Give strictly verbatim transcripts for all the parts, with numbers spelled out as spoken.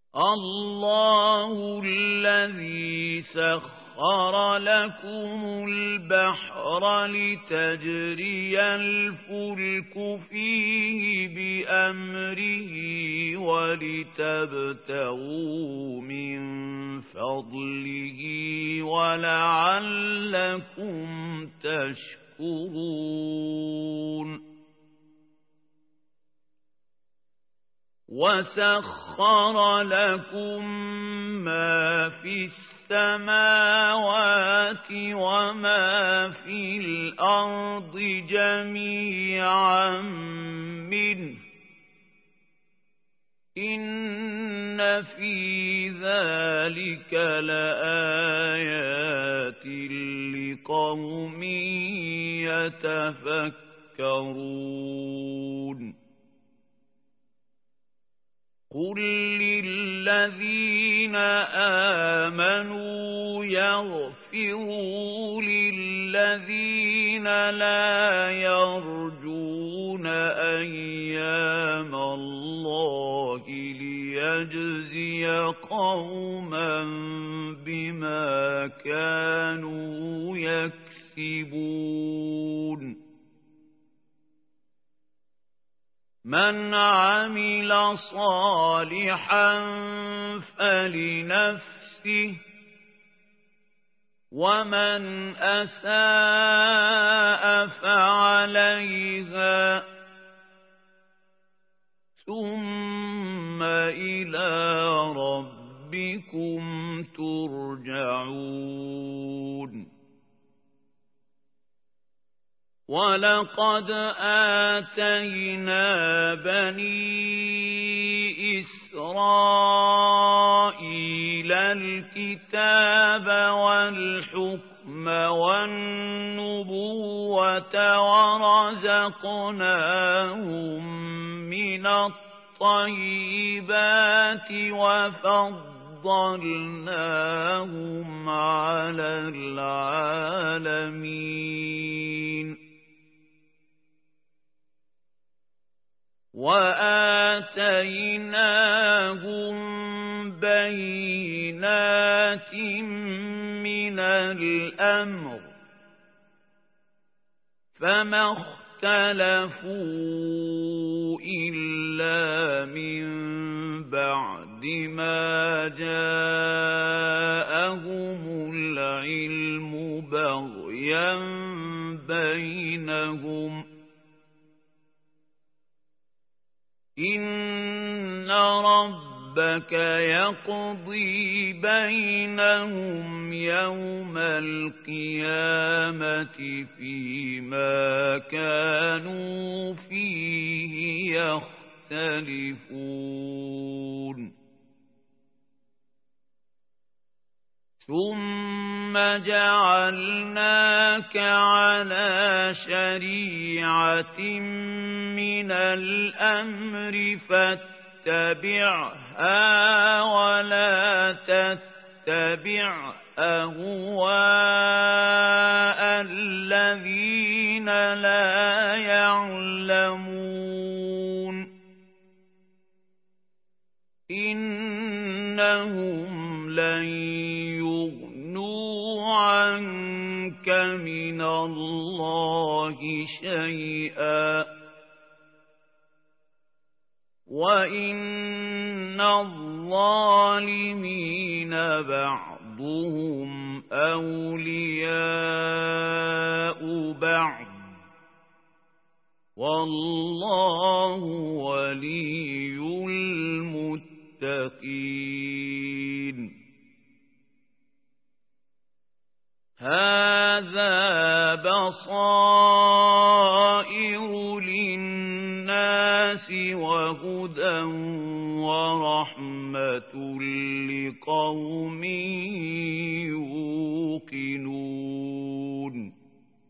الله الذي سخر لكم البحر لتجري الفلك فيه بأمره ولتبتغوا من فضله ولعلكم تشكرون وسخر لكم ما في السماوات وما في الأرض جميعا منه إن في ذلك لآيات لقوم يتفكرون قل للذين آمنوا يغفروا للذين لا يرجون أيام الله ليجزي قوما بما كانوا يكسبون من عمل صالحا فلنفسه ومن أساء فعليها ثم إلى ربكم ترجعون ولقد آتينا بني إسرائيل الكتاب والحكم والنبوة ورزقناهم من الطيبات وفضلناهم على العالمين وآتيناهم بينات من الأمر فما اختلفوا إلا من بعد ما جاءهم العلم بغيا بينهم إن ربك يقضي بينهم يوم القيامة فيما كانوا فيه يختلفون ثم جعلناك على شريعة من الأمر فاتبعها ولا تتبع أهواء الذين لا يعلمون إنهم لن يغنوا عنك من الله شيئا وإن الظالمين بعضهم أولياء بعض والله ولي المتقين هذا بصائر للناس وهدى ورحمة لقوم يوقنون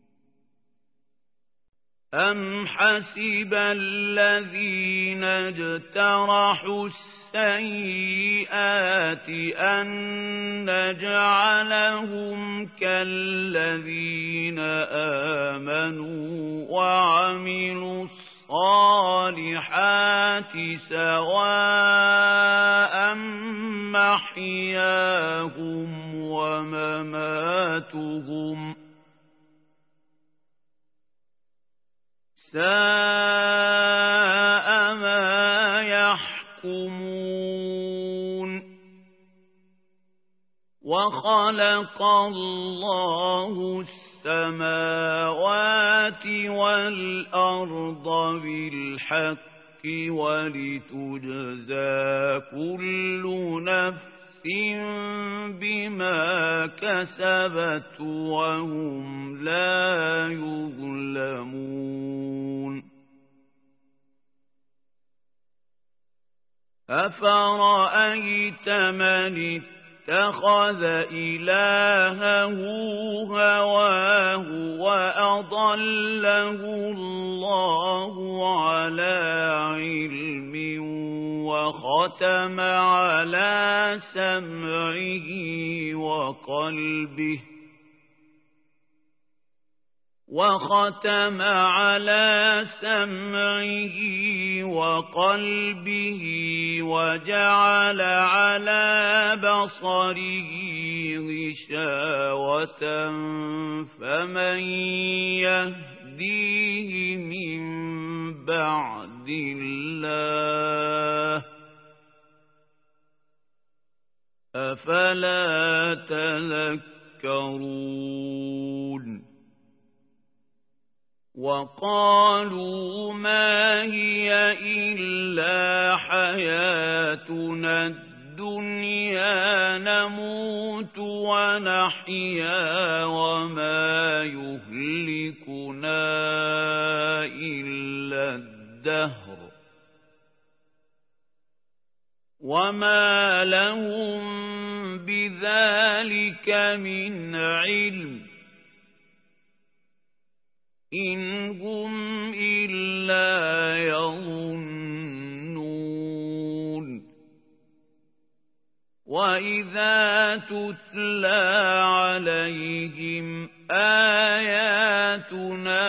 أم حسب الذين اجترحوا السيئات أن نجعلهم كالذين آمنوا وعملوا الصالحات سواء محياهم ومماتهم ساء ما يحكمون وخلق الله السماوات والأرض بالحق ولتجزى كل نفس بما كسبت وهم لا يظلمون أفرأيت من اتخذ إلهه هواه وأضله الله على علم وختم على سمعه وقلبه وختم على سمعه وقلبه وجعل على بصره غشاوة فمن يهديه من بعد الله أفلا تذكرون وقالوا ما هي إلا حياتنا الدنيا نموت ونحيا وما يهلكنا إلا الدهر وما لهم بذلك من علم إن هم إلا يظنون وإذا تتلى عليهم آياتنا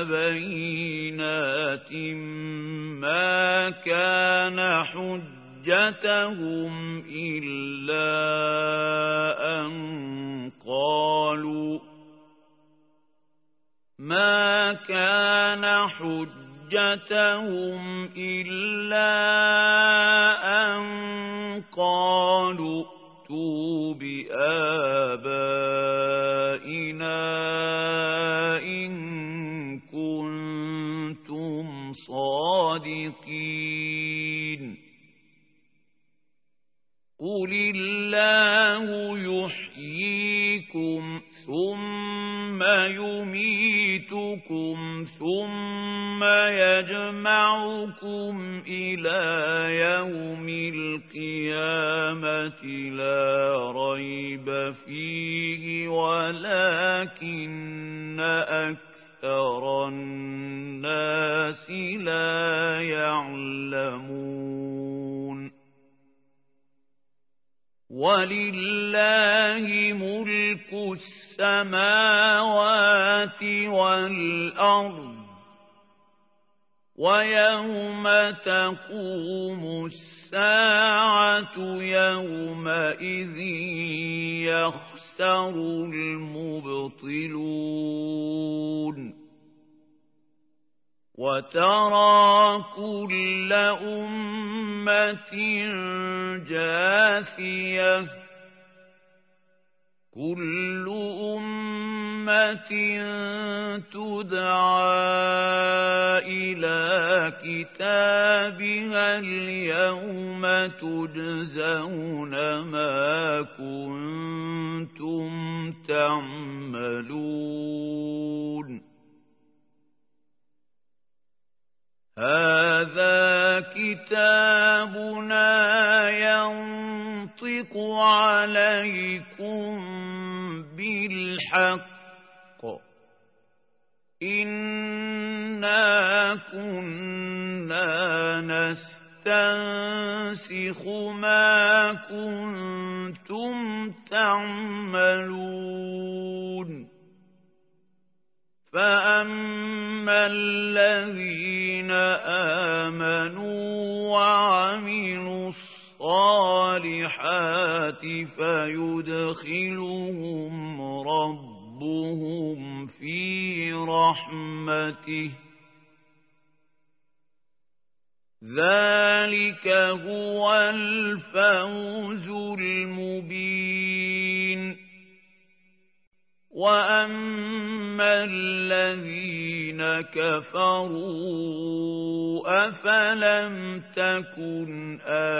بينات ما كان حجتهم إلا أن قالوا ما كان حجتهم إلا أن قالوا ائتوا بآبائنا إن كنتم صادقين قل الله يحييكم ثم يميتكم ثم يجمعكم إلى يوم القيامة لا ريب فيه ولكن أكثر الناس لا يعلمون ولله ملك السماوات والأرض ويوم تقوم الساعة يومئذ يخسر المبطلون وترى كل أمة جاثية كل أمة تدعى إلى كتابها اليوم تجزون ما كنتم تعملون هذا كتابنا ينطق عليكم بالحق إنا كنا نستنسخ ما كنتم تعملون فأما الذين آمنوا وعملوا الصالحات الصالحات فيدخلهم ربهم في رحمته ذلك هو الفوز المبين وأما الذين كفروا أفلم تكن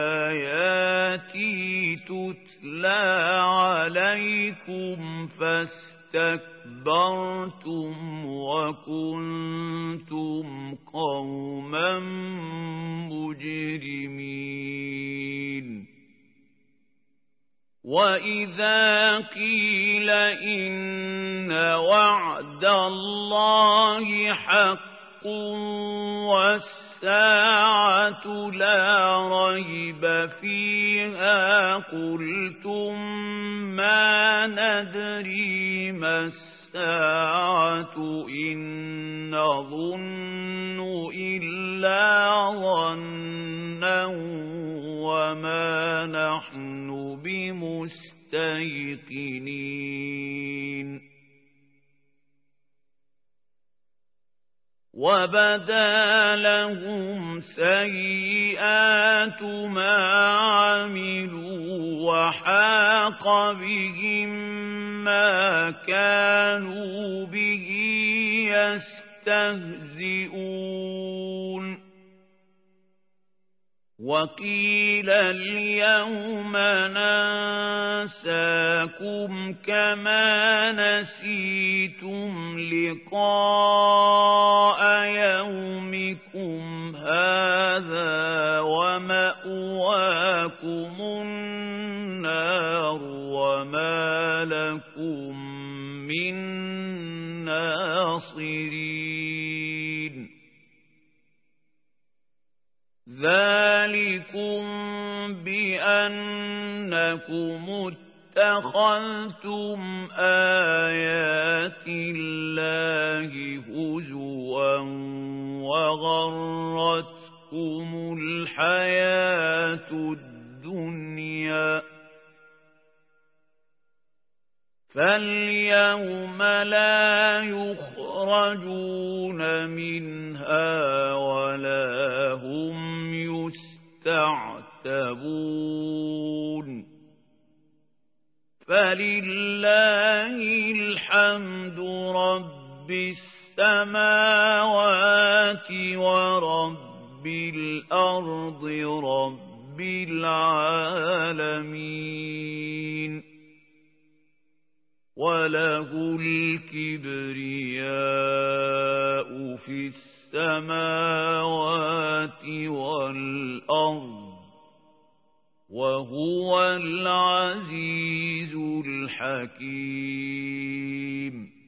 آياتي تتلى عليكم فاستكبرتم وكنتم قوما مجرمين وَإِذَا قِيلَ إِنَّ وَعْدَ اللَّهِ حَقٌّ وَالسَّاعَةُ لَا رَيْبَ فِيهَا قُلْتُم مَّا نَدْرِي مَا السَّاعَةُ إِن نَّظُنُّ إِلَّا ظَنًّا وَمَا نَحْنُ بمستيقنين وبدا لهم سيئات ما عملوا وحاق بهم ما كانوا به يستهزئون وقيل اليوم ننساكم كما نسيتم لقاء يومكم هذا ومأواكم النار وما لكم من ناصرين ذلكم بأنكم اتخذتم آيات الله هزوا وغرتكم الحياة الدنيا فاليوم لا يخرجون منها ولا هم يستعتبون فلله الحمد رب السماوات ورب الأرض رب العالمين وله الكبرياء في السماوات والأرض وهو العزيز الحكيم